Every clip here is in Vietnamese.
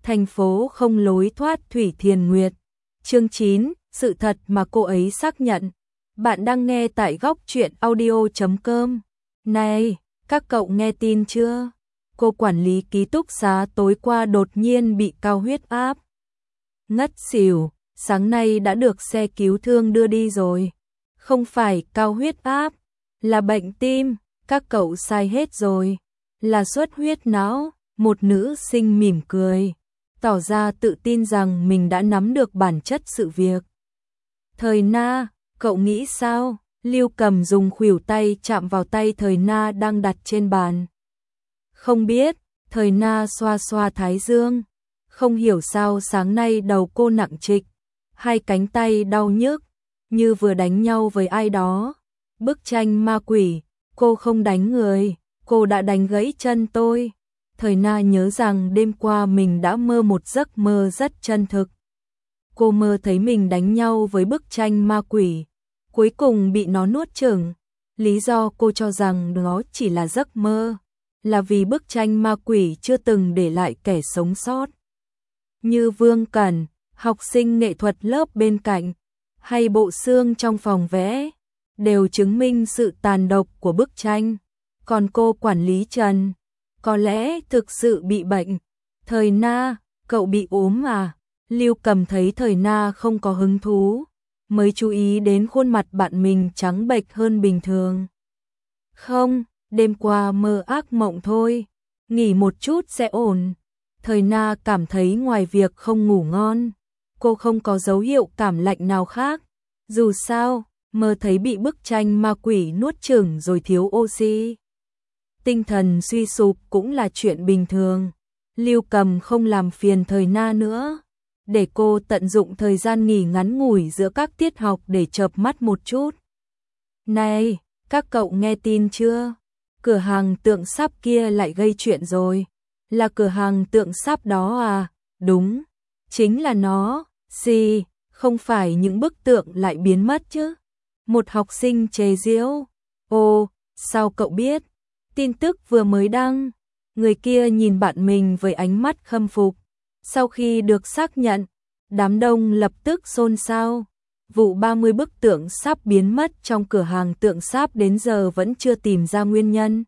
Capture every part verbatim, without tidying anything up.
thành phố không lối thoát Thủy Thiền Nguyệt. Chương chín, sự thật mà cô ấy xác nhận. Bạn đang nghe tại góc truyện audio chấm com. Này, các cậu nghe tin chưa? Cô quản lý ký túc xá tối qua đột nhiên bị cao huyết áp. Ngất xỉu, sáng nay đã được xe cứu thương đưa đi rồi. Không phải cao huyết áp, là bệnh tim, các cậu sai hết rồi. Là xuất huyết não, một nữ sinh mỉm cười, tỏ ra tự tin rằng mình đã nắm được bản chất sự việc. Thời Na, cậu nghĩ sao? Lưu Cầm dùng khuỷu tay chạm vào tay Thời Na đang đặt trên bàn. Không biết, Thời Na xoa xoa thái dương. Không hiểu sao sáng nay đầu cô nặng trịch, hai cánh tay đau nhức, như vừa đánh nhau với ai đó. Bức tranh ma quỷ, cô không đánh người, cô đã đánh gãy chân tôi. Thời Na nhớ rằng đêm qua mình đã mơ một giấc mơ rất chân thực. Cô mơ thấy mình đánh nhau với bức tranh ma quỷ, cuối cùng bị nó nuốt chửng. Lý do cô cho rằng nó chỉ là giấc mơ, là vì bức tranh ma quỷ chưa từng để lại kẻ sống sót. Như Vương Cẩn, học sinh nghệ thuật lớp bên cạnh, hay bộ xương trong phòng vẽ, đều chứng minh sự tàn độc của bức tranh. Còn cô quản lý Trần, có lẽ thực sự bị bệnh. Thời Na, cậu bị ốm à? Lưu Cầm thấy Thời Na không có hứng thú, mới chú ý đến khuôn mặt bạn mình trắng bệch hơn bình thường. Không, đêm qua mơ ác mộng thôi, nghỉ một chút sẽ ổn. Thời Na cảm thấy ngoài việc không ngủ ngon, cô không có dấu hiệu cảm lạnh nào khác. Dù sao, mơ thấy bị bức tranh ma quỷ nuốt chửng rồi thiếu oxy, tinh thần suy sụp cũng là chuyện bình thường. Lưu Cầm không làm phiền Thời Na nữa, để cô tận dụng thời gian nghỉ ngắn ngủi giữa các tiết học để chợp mắt một chút. Này, các cậu nghe tin chưa? Cửa hàng tượng sáp kia lại gây chuyện rồi. Là cửa hàng tượng sáp đó à? Đúng, chính là nó. Gì, không phải những bức tượng lại biến mất chứ? Một học sinh chế giễu. Ồ, sao cậu biết? Tin tức vừa mới đăng. Người kia nhìn bạn mình với ánh mắt khâm phục. Sau khi được xác nhận, đám đông lập tức xôn xao. Vụ ba mươi bức tượng sáp biến mất trong cửa hàng tượng sáp đến giờ vẫn chưa tìm ra nguyên nhân.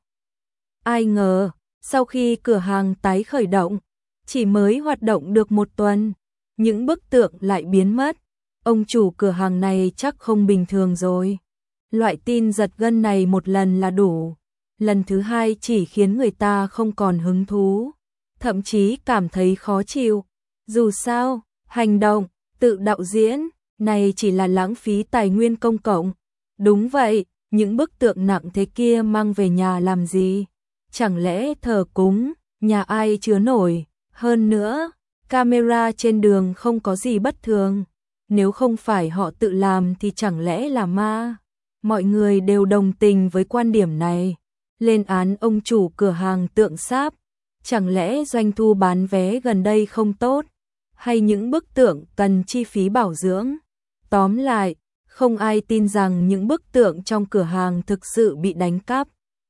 Ai ngờ, sau khi cửa hàng tái khởi động, chỉ mới hoạt động được một tuần, những bức tượng lại biến mất. Ông chủ cửa hàng này chắc không bình thường rồi. Loại tin giật gân này một lần là đủ, lần thứ hai chỉ khiến người ta không còn hứng thú, thậm chí cảm thấy khó chịu. Dù sao, hành động tự đạo diễn này chỉ là lãng phí tài nguyên công cộng. Đúng vậy, những bức tượng nặng thế kia mang về nhà làm gì? Chẳng lẽ thờ cúng, nhà ai chứa nổi? Hơn nữa, camera trên đường không có gì bất thường. Nếu không phải họ tự làm thì chẳng lẽ là ma? Mọi người đều đồng tình với quan điểm này, lên án ông chủ cửa hàng tượng sáp. Chẳng lẽ doanh thu bán vé gần đây không tốt? Hay những bức tượng cần chi phí bảo dưỡng? Tóm lại, không ai tin rằng những bức tượng trong cửa hàng thực sự bị đánh cắp.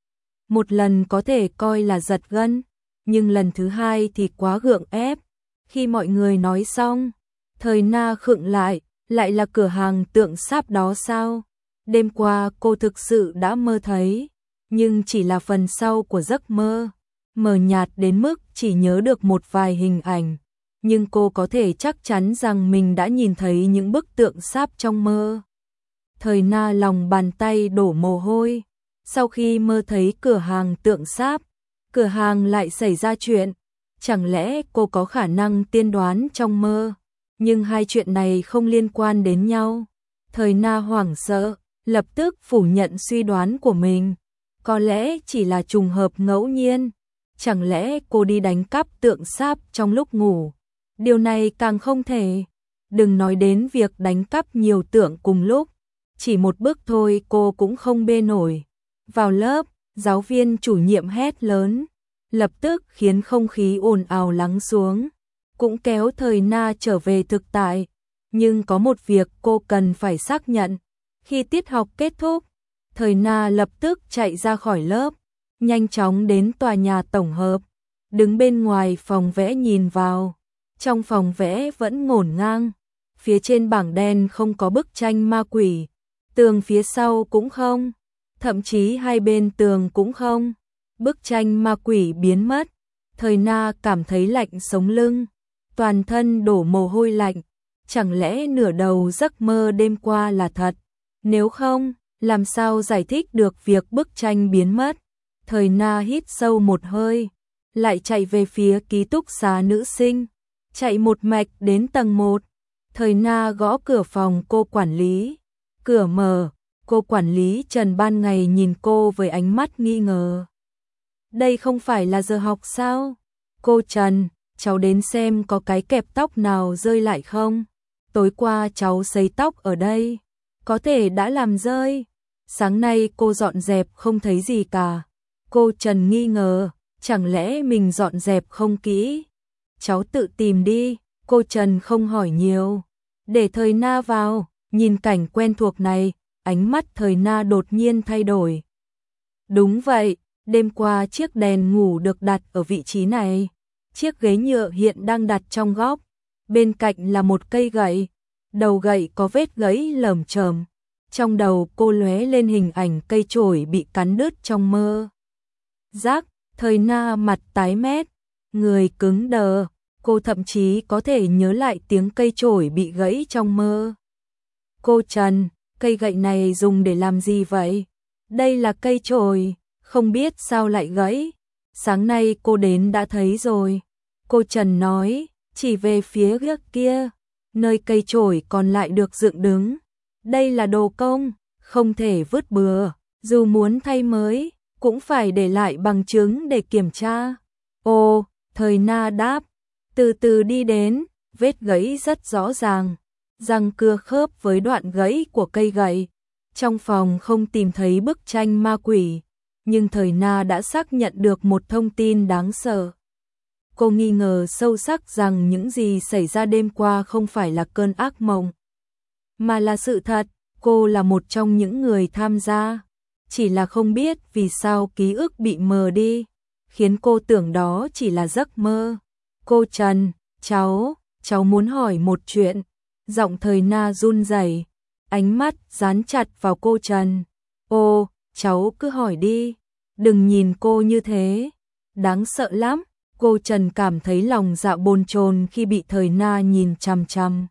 Một lần có thể coi là giật gân, nhưng lần thứ hai thì quá gượng ép. Khi mọi người nói xong, Thời Na khựng lại, lại là cửa hàng tượng sáp đó sao? Đêm qua cô thực sự đã mơ thấy, nhưng chỉ là phần sau của giấc mơ, mờ nhạt đến mức chỉ nhớ được một vài hình ảnh. Nhưng cô có thể chắc chắn rằng mình đã nhìn thấy những bức tượng sáp trong mơ. Thời Na lòng bàn tay đổ mồ hôi. Sau khi mơ thấy cửa hàng tượng sáp, cửa hàng lại xảy ra chuyện. Chẳng lẽ cô có khả năng tiên đoán trong mơ? Nhưng hai chuyện này không liên quan đến nhau. Thời Na hoảng sợ, lập tức phủ nhận suy đoán của mình. Có lẽ chỉ là trùng hợp ngẫu nhiên. Chẳng lẽ cô đi đánh cắp tượng sáp trong lúc ngủ? Điều này càng không thể. Đừng nói đến việc đánh cắp nhiều tượng cùng lúc. Chỉ một bức thôi cô cũng không bê nổi. Vào lớp, giáo viên chủ nhiệm hét lớn, lập tức khiến không khí ồn ào lắng xuống, cũng kéo Thời Na trở về thực tại. Nhưng có một việc cô cần phải xác nhận. Khi tiết học kết thúc, Thời Na lập tức chạy ra khỏi lớp, nhanh chóng đến tòa nhà tổng hợp, đứng bên ngoài phòng vẽ nhìn vào. Trong phòng vẽ vẫn ngổn ngang, phía trên bảng đen không có bức tranh ma quỷ, tường phía sau cũng không, thậm chí hai bên tường cũng không. Bức tranh ma quỷ biến mất, Thời Na cảm thấy lạnh sống lưng, toàn thân đổ mồ hôi lạnh, chẳng lẽ nửa đầu giấc mơ đêm qua là thật? Nếu không, làm sao giải thích được việc bức tranh biến mất? Thời Na hít sâu một hơi, lại chạy về phía ký túc xá nữ sinh, chạy một mạch đến tầng một. Thời Na gõ cửa phòng cô quản lý, cửa mở, cô quản lý Trần ban ngày nhìn cô với ánh mắt nghi ngờ. Đây không phải là giờ học sao? Cô Trần, cháu đến xem có cái kẹp tóc nào rơi lại không? Tối qua cháu sấy tóc ở đây, có thể đã làm rơi. Sáng nay cô dọn dẹp không thấy gì cả. Cô Trần nghi ngờ, chẳng lẽ mình dọn dẹp không kỹ? Cháu tự tìm đi, cô Trần không hỏi nhiều. Để Thời Na vào, nhìn cảnh quen thuộc này, ánh mắt Thời Na đột nhiên thay đổi. Đúng vậy, đêm qua chiếc đèn ngủ được đặt ở vị trí này. Chiếc ghế nhựa hiện đang đặt trong góc, bên cạnh là một cây gậy, đầu gậy có vết gãy lởm chởm. Trong đầu cô lóe lên hình ảnh cây chổi bị cắn đứt trong mơ. Giác, Thời Na mặt tái mét, người cứng đờ, cô thậm chí có thể nhớ lại tiếng cây chổi bị gãy trong mơ. Cô Trần, cây gậy này dùng để làm gì vậy? Đây là cây chổi, không biết sao lại gãy. Sáng nay cô đến đã thấy rồi. Cô Trần nói, chỉ về phía góc kia, nơi cây chổi còn lại được dựng đứng. Đây là đồ công, không thể vứt bừa, dù muốn thay mới, cũng phải để lại bằng chứng để kiểm tra. Ồ, Thời Na đáp, từ từ đi đến, vết gãy rất rõ ràng, răng cưa khớp với đoạn gãy của cây gậy. Trong phòng không tìm thấy bức tranh ma quỷ, nhưng Thời Na đã xác nhận được một thông tin đáng sợ. Cô nghi ngờ sâu sắc rằng những gì xảy ra đêm qua không phải là cơn ác mộng, mà là sự thật. Cô là một trong những người tham gia, chỉ là không biết vì sao ký ức bị mờ đi, khiến cô tưởng đó chỉ là giấc mơ. Cô Trần, cháu, cháu muốn hỏi một chuyện. Giọng Thời Na run rẩy, ánh mắt dán chặt vào cô Trần. Ô, cháu cứ hỏi đi, đừng nhìn cô như thế, đáng sợ lắm. Cô Trần cảm thấy lòng dạ bồn chồn khi bị Thời Na nhìn chằm chằm.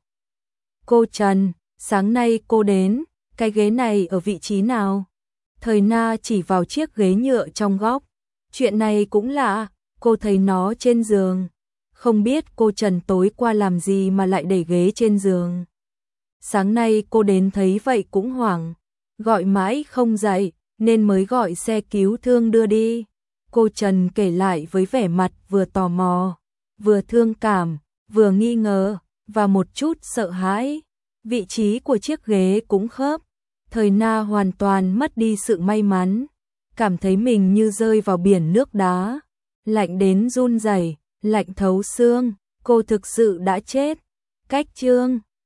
Cô Trần, sáng nay cô đến, cái ghế này ở vị trí nào? Thời Na chỉ vào chiếc ghế nhựa trong góc. Chuyện này cũng lạ, cô thấy nó trên giường. Không biết cô Trần tối qua làm gì mà lại để ghế trên giường. Sáng nay cô đến thấy vậy cũng hoảng, gọi mãi không dậy, nên mới gọi xe cứu thương đưa đi. Cô Trần kể lại với vẻ mặt vừa tò mò, vừa thương cảm, vừa nghi ngờ, và một chút sợ hãi. Vị trí của chiếc ghế cũng khớp. Thời Na hoàn toàn mất đi sự may mắn, cảm thấy mình như rơi vào biển nước đá, lạnh đến run rẩy, lạnh thấu xương, cô thực sự đã chết. Cách chương